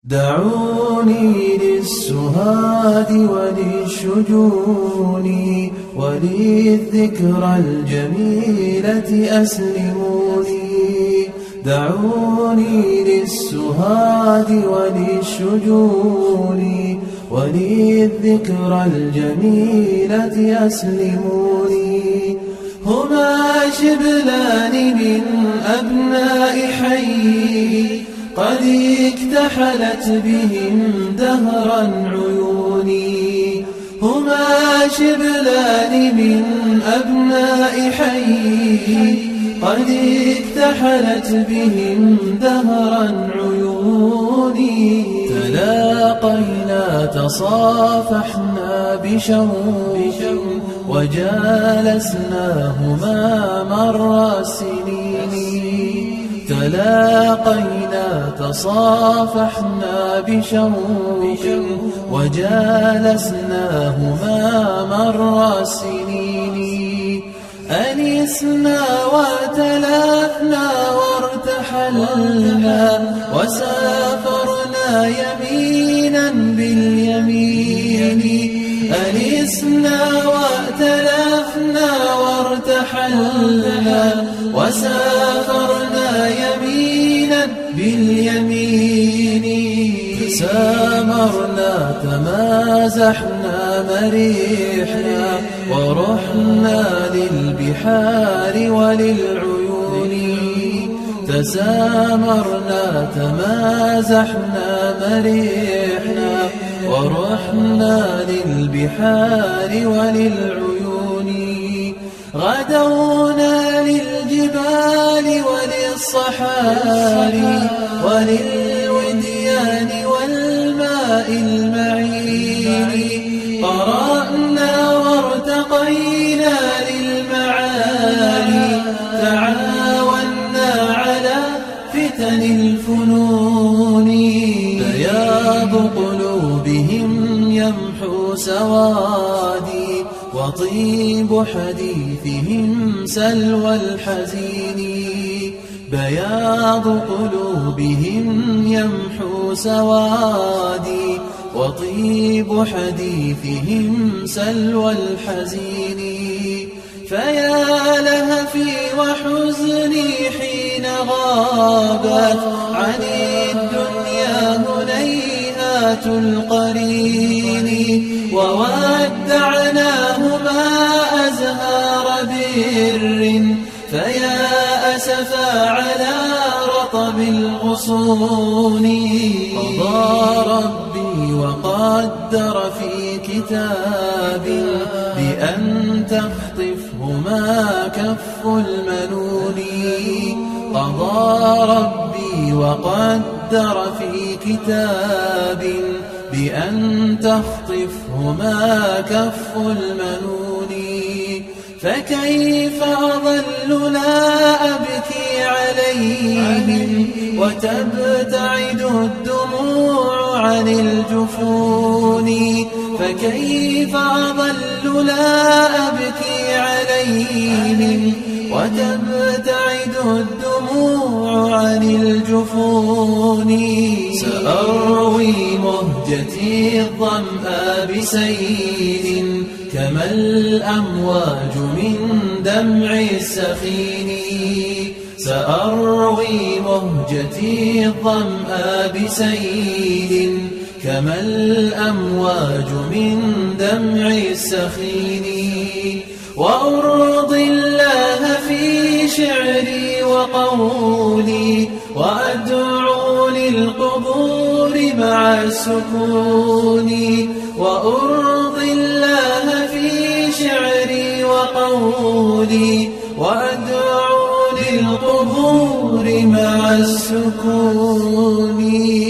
دعوني للسهاد وللشجون وللذكرى الجميلة أسلموني. دعوني للسهاد وللشجون وللذكرى الجميلة أسلموني. هما شبلان من أبناء حي قد اكتحلت بهم دهرا عيوني. هما شبلان من أبناء حي قد اكتحلت بهم دهرا عيوني. تلاقينا تصافحنا بشوق وجالسناهما مر السنين. تلاقينا تصافحنا بشوق وجالسناهما مر السنين. أنسنا وتلافنا وارتحلنا وسافرنا يمينا باليمين. أنسنا وتلافنا وارتحلنا وسافرنا يمينا باليمين. تسامرنا تمازحنا مرحنا ورحنا للبحار وللعيون. تسامرنا تمازحنا مرحنا ورحنا للبحار وللعيون. غدونا للجبال وللصحاري وللوديان والماء المعين. قرأنا وارتقينا للمعالي. تعاوننا على فتن الفنون. بياض قلوبهم يمحو سوادي وطيب حديثهم سلوى الحزين. بياض قلوبهم يمحو سوادي وطيب حديثهم سلوى الحزين. فيا لهفي وحزني حين غابت عن الدنيا هنيهات القرين. وودعناهما أزهار بر فيا أسفا على رطب الغصون. قضى ربي وقدر في كتاب بأن تخطفهما كف المنون. قضى ربي وقدر في كتاب بأن تخطفهما كف المنون. فكيف أظل لا أبكي عليهم وتبتعد الدموع عن الجفون. فكيف أظل لا أبكي عليهم وتبتعد الدموع عن الجفون. سأروي مهجتي الظمأ بسيل كما الأمواج من دمع السخين. سأروي مهجتي الظمأ بسيل كما الأمواج من دمع السخين. وأرضي الله في شعري وقولي وأدعو للقبور مع السكون. وأرضي الله في شعري وقولي وأدعو للقبور مع السكون.